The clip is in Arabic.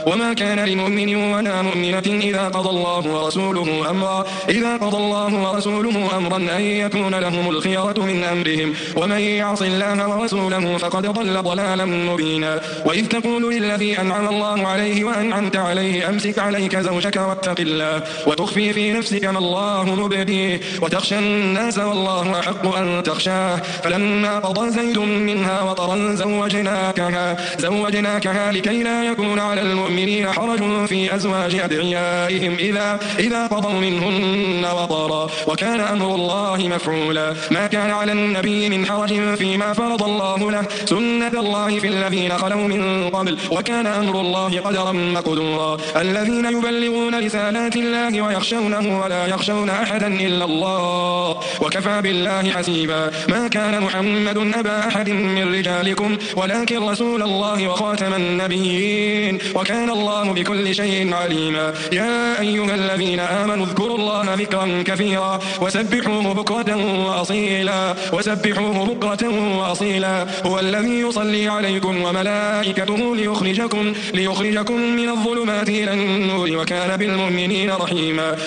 وما كان لمؤمن ولا مؤمنة إذا قضى الله ورسوله أمرا أن يكون لهم الخيرة من أمرهم ومن يعص الله ورسوله فقد ضل ضلالا مبينا. وإذ تقول للذي أنعم الله عليه وأنعمت عليه أمسك عليك زوجك واتق الله وتخفي في نفسك ما الله مبديه وتخشى الناس والله أحق أن تخشاه فلما قضى زيد منها وطرا زوجناكها لكي لا يكون على المؤمنين حرج في أزواج أدعيائهم إذا قضوا منهن وطرا وكان أمر الله مفعولا. ما كان على النبي من حرج فيما فرض الله له سنة الله في الذين خلوا من قبل وكان أمر الله قدرا مقدورا. الذين يبلغون رسالات الله ويخشونه ولا يخشون أحدا إلا الله وكفى بالله حسيبا. ما كان محمد أبا أحد من رجالكم ولكن رسول الله وخاتم النبيين وكان الله بكل شيء عليما. يا أيها الذين آمنوا اذكروا الله ذكرا كثيرا وسبحوه بكرة وأصيلا هو الذي يصلي عليكم وملائكته ليخرجكم من الظلمات إلى النور وكان بالمؤمنين رحيما.